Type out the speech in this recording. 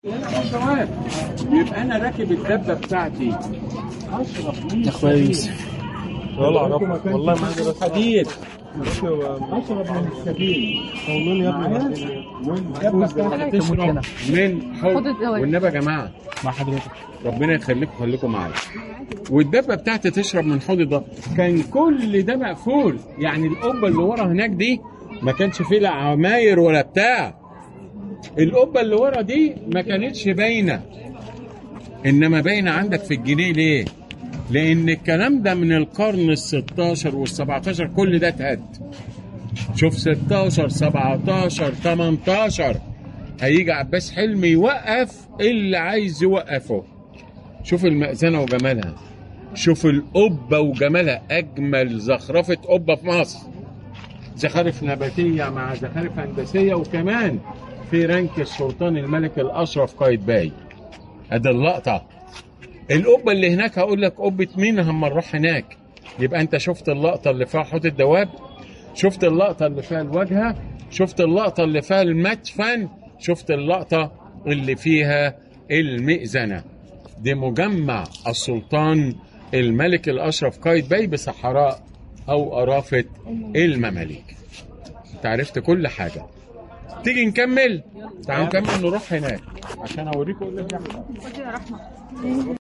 يبقى انا راكب الدبه بتاعتي اشرب من اخويا يوسف والله اعرف والله ما ادري حديد، اشرب من السبيل قولون يا ابني والدبه بتاعتي تشرب من حوض. والنبي يا جماعه مع حضرتك ربنا يخليكم خليكم معايا. والدبه بتاعتي تشرب من حوض ده. كان كل ده مقفول، يعني القبه اللي ورا هناك دي ما كانش فيه لا عماير ولا بتاع. القبه اللي ورا دي ما كانتش باينه، انما باينه عندك في الجنيه. ليه؟ لان الكلام ده من القرن ال16 وال17، كل ده اتهد. شوف 16 17 18 هيجي عباس حلمي يوقف اللي عايز يوقفه. شوف المأذنة وجمالها، شوف القبة وجمالها، أجمل زخرفة قبة في مصر. زخارف نباتية مع زخارف هندسية، وكمان في رانك السلطان الملك الأشرف قايتباي. ادي اللقطة. القبة اللي هناك هقول لك قبة مين اما نروح هناك. يبقى انت شفت اللقطة اللي فيها حوض الدواب، شفت اللقطة اللي فيها الواجهة، شفت اللقطة اللي فيها المدفن، شفت اللقطة اللي فيها المئذنة. دي مجمع السلطان الملك الأشرف قايتباي بصحراء أو أرافة المماليك. انت عرفت كل حاجة. تيجي نكمل؟ تعالوا نكمل نروح هناك عشان أوريكم اللي بيحصل.